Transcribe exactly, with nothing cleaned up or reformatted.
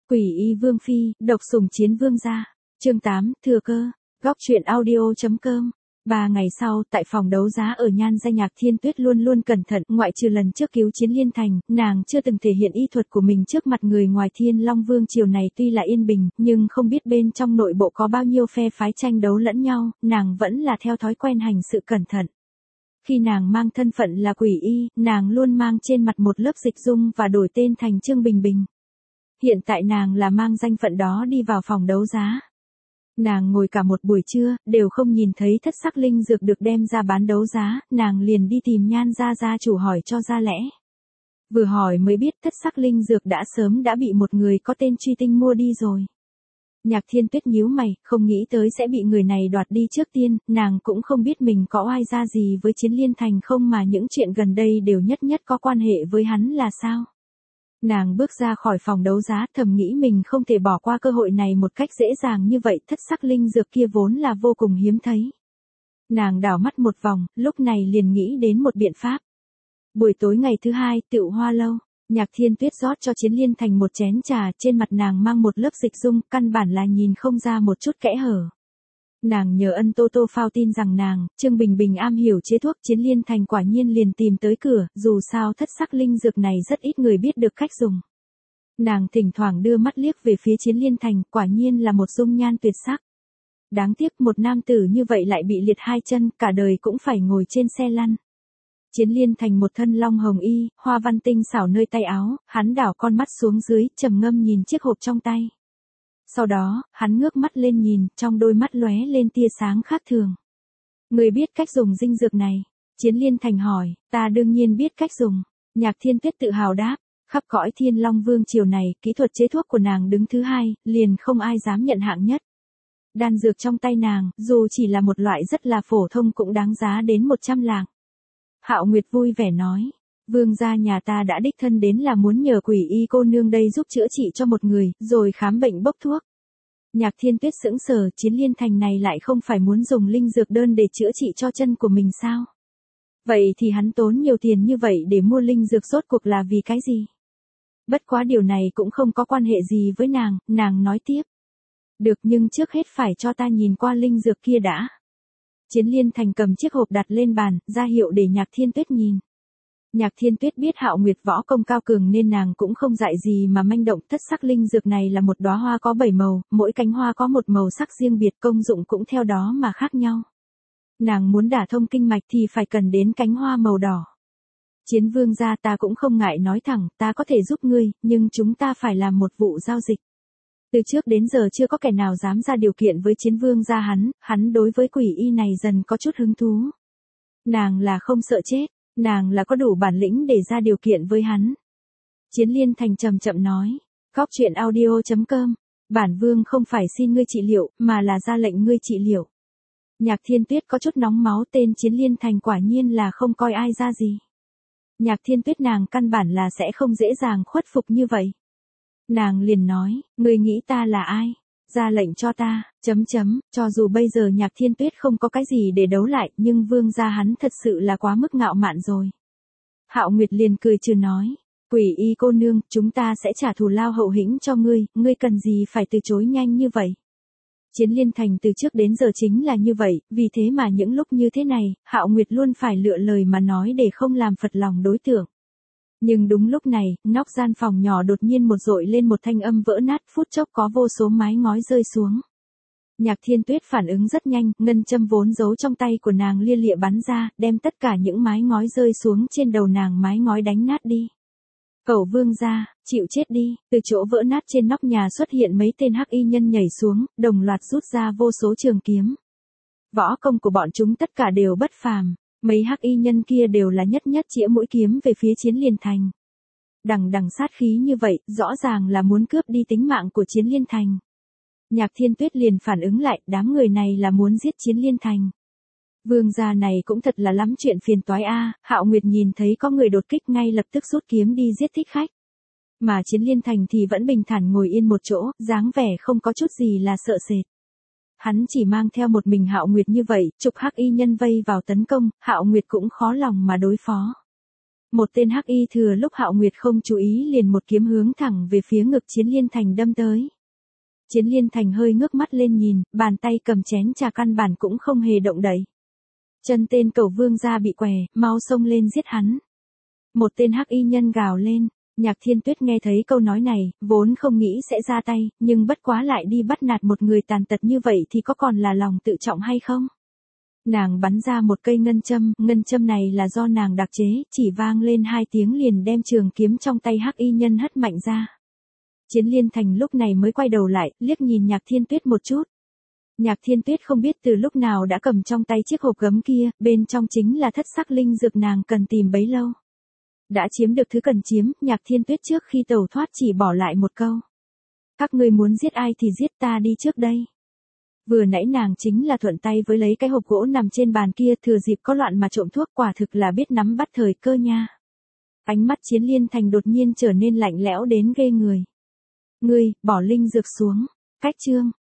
Quỷ y vương phi, độc sủng chiến vương gia. Chương tám, thừa cơ. Góc truyện audio.com. Ba ngày sau, tại phòng đấu giá ở Nhan Gia, Nhạc Thiên Tuyết luôn luôn cẩn thận, ngoại trừ lần trước cứu Chiến Liên Thành, nàng chưa từng thể hiện y thuật của mình trước mặt người ngoài. Thiên Long Vương triều này tuy là yên bình, nhưng không biết bên trong nội bộ có bao nhiêu phe phái tranh đấu lẫn nhau, nàng vẫn là theo thói quen hành sự cẩn thận. Khi nàng mang thân phận là quỷ y, nàng luôn mang trên mặt một lớp dịch dung và đổi tên thành Trương Bình Bình. Hiện tại nàng là mang danh phận đó đi vào phòng đấu giá. Nàng ngồi cả một buổi trưa, đều không nhìn thấy thất sắc linh dược được đem ra bán đấu giá, nàng liền đi tìm Nhan gia gia chủ hỏi cho ra lẽ. Vừa hỏi mới biết thất sắc linh dược đã sớm đã bị một người có tên Truy Tinh mua đi rồi. Nhạc Thiên Tuyết nhíu mày, không nghĩ tới sẽ bị người này đoạt đi trước tiên, nàng cũng không biết mình có oai ra gì với Chiến Liên Thành không, mà những chuyện gần đây đều nhất nhất có quan hệ với hắn là sao. Nàng bước ra khỏi phòng đấu giá, thầm nghĩ mình không thể bỏ qua cơ hội này một cách dễ dàng như vậy, thất sắc linh dược kia vốn là vô cùng hiếm thấy. Nàng đảo mắt một vòng, lúc này liền nghĩ đến một biện pháp. Buổi tối ngày thứ hai, Tựu Hoa lâu, Nhạc Thiên Tuyết rót cho Chiến Liên Thành một chén trà, trên mặt nàng mang một lớp dịch dung, căn bản là nhìn không ra một chút kẽ hở. Nàng nhờ ân Tô Tô phao tin rằng nàng, Trương Bình Bình am hiểu chế thuốc. Chiến Liên Thành quả nhiên liền tìm tới cửa, dù sao thất sắc linh dược này rất ít người biết được cách dùng. Nàng thỉnh thoảng đưa mắt liếc về phía Chiến Liên Thành, quả nhiên là một dung nhan tuyệt sắc. Đáng tiếc một nam tử như vậy lại bị liệt hai chân, cả đời cũng phải ngồi trên xe lăn. Chiến Liên Thành một thân long hồng y, hoa văn tinh xảo nơi tay áo, hắn đảo con mắt xuống dưới, trầm ngâm nhìn chiếc hộp trong tay. Sau đó, hắn ngước mắt lên nhìn, trong đôi mắt lóe lên tia sáng khác thường. Người biết cách dùng dinh dược này? Chiến Liên Thành hỏi. Ta đương nhiên biết cách dùng. Nhạc Thiên Tuyết tự hào đáp. Khắp cõi Thiên Long Vương triều này, kỹ thuật chế thuốc của nàng đứng thứ hai, liền không ai dám nhận hạng nhất. Đan dược trong tay nàng, dù chỉ là một loại rất là phổ thông cũng đáng giá đến một trăm lạng. Hạo Nguyệt vui vẻ nói. Vương gia nhà ta đã đích thân đến là muốn nhờ quỷ y cô nương đây giúp chữa trị cho một người, rồi khám bệnh bốc thuốc. Nhạc Thiên Tuyết sững sờ, Chiến Liên Thành này lại không phải muốn dùng linh dược đơn để chữa trị cho chân của mình sao? Vậy thì hắn tốn nhiều tiền như vậy để mua linh dược rốt cuộc là vì cái gì? Bất quá điều này cũng không có quan hệ gì với nàng, nàng nói tiếp. Được, nhưng trước hết phải cho ta nhìn qua linh dược kia đã. Chiến Liên Thành cầm chiếc hộp đặt lên bàn, ra hiệu để Nhạc Thiên Tuyết nhìn. Nhạc Thiên Tuyết biết Hạo Nguyệt võ công cao cường nên nàng cũng không dại gì mà manh động. Thất sắc linh dược này là một đóa hoa có bảy màu, mỗi cánh hoa có một màu sắc riêng biệt, công dụng cũng theo đó mà khác nhau. Nàng muốn đả thông kinh mạch thì phải cần đến cánh hoa màu đỏ. Chiến vương gia, ta cũng không ngại nói thẳng, ta có thể giúp ngươi, nhưng chúng ta phải làm một vụ giao dịch. Từ trước đến giờ chưa có kẻ nào dám ra điều kiện với chiến vương gia hắn, hắn đối với quỷ y này dần có chút hứng thú. Nàng là không sợ chết. Nàng là có đủ bản lĩnh để ra điều kiện với hắn. Chiến Liên Thành chậm chậm nói. Góc truyện audio.com. Bản vương không phải xin ngươi trị liệu, mà là ra lệnh ngươi trị liệu. Nhạc Thiên Tuyết có chút nóng máu, tên Chiến Liên Thành quả nhiên là không coi ai ra gì. Nhạc Thiên Tuyết nàng căn bản là sẽ không dễ dàng khuất phục như vậy. Nàng liền nói, ngươi nghĩ ta là ai? Ra lệnh cho ta, chấm chấm, cho dù bây giờ Nhạc Thiên Tuyết không có cái gì để đấu lại, nhưng vương gia hắn thật sự là quá mức ngạo mạn rồi. Hạo Nguyệt liền cười trừ nói, quỷ y cô nương, chúng ta sẽ trả thù lao hậu hĩnh cho ngươi, ngươi cần gì phải từ chối nhanh như vậy. Chiến Liên Thành từ trước đến giờ chính là như vậy, vì thế mà những lúc như thế này, Hạo Nguyệt luôn phải lựa lời mà nói để không làm phật lòng đối tượng. Nhưng đúng lúc này, nóc gian phòng nhỏ đột nhiên một dội lên một thanh âm vỡ nát, phút chốc có vô số mái ngói rơi xuống. Nhạc Thiên Tuyết phản ứng rất nhanh, ngân châm vốn giấu trong tay của nàng lia lịa bắn ra, đem tất cả những mái ngói rơi xuống trên đầu nàng, mái ngói đánh nát đi. Cẩu vương gia, chịu chết đi. Từ chỗ vỡ nát trên nóc nhà xuất hiện mấy tên hắc y nhân nhảy xuống, đồng loạt rút ra vô số trường kiếm. Võ công của bọn chúng tất cả đều bất phàm. Mấy hắc y nhân kia đều là nhất nhất chĩa mũi kiếm về phía Chiến Liên Thành. Đằng đằng sát khí như vậy, rõ ràng là muốn cướp đi tính mạng của Chiến Liên Thành. Nhạc Thiên Tuyết liền phản ứng lại, đám người này là muốn giết Chiến Liên Thành. Vương gia này cũng thật là lắm chuyện phiền toái a. Hạo Nguyệt nhìn thấy có người đột kích ngay lập tức rút kiếm đi giết thích khách. Mà Chiến Liên Thành thì vẫn bình thản ngồi yên một chỗ, dáng vẻ không có chút gì là sợ sệt. Hắn chỉ mang theo một mình Hạo Nguyệt như vậy, chục hắc y nhân vây vào tấn công, Hạo Nguyệt cũng khó lòng mà đối phó. Một tên hắc y thừa lúc Hạo Nguyệt không chú ý liền một kiếm hướng thẳng về phía ngực Chiến Liên Thành đâm tới. Chiến Liên Thành hơi ngước mắt lên nhìn, bàn tay cầm chén trà căn bản cũng không hề động đậy. Chân tên Cẩu Vương gia bị què, mau xông lên giết hắn. Một tên hắc y nhân gào lên, Nhạc Thiên Tuyết nghe thấy câu nói này, vốn không nghĩ sẽ ra tay, nhưng bất quá lại đi bắt nạt một người tàn tật như vậy thì có còn là lòng tự trọng hay không? Nàng bắn ra một cây ngân châm, ngân châm này là do nàng đặc chế, chỉ vang lên hai tiếng liền đem trường kiếm trong tay hắc y nhân hất mạnh ra. Chiến Liên Thành lúc này mới quay đầu lại, liếc nhìn Nhạc Thiên Tuyết một chút. Nhạc Thiên Tuyết không biết từ lúc nào đã cầm trong tay chiếc hộp gấm kia, bên trong chính là thất sắc linh dược nàng cần tìm bấy lâu. Đã chiếm được thứ cần chiếm, Nhạc Thiên Tuyết trước khi tẩu thoát chỉ bỏ lại một câu. Các ngươi muốn giết ai thì giết, ta đi trước đây. Vừa nãy nàng chính là thuận tay với lấy cái hộp gỗ nằm trên bàn kia, thừa dịp có loạn mà trộm thuốc, quả thực là biết nắm bắt thời cơ nha. Ánh mắt Chiến Liên Thành đột nhiên trở nên lạnh lẽo đến ghê người. Ngươi, bỏ linh dược xuống. Cách chương.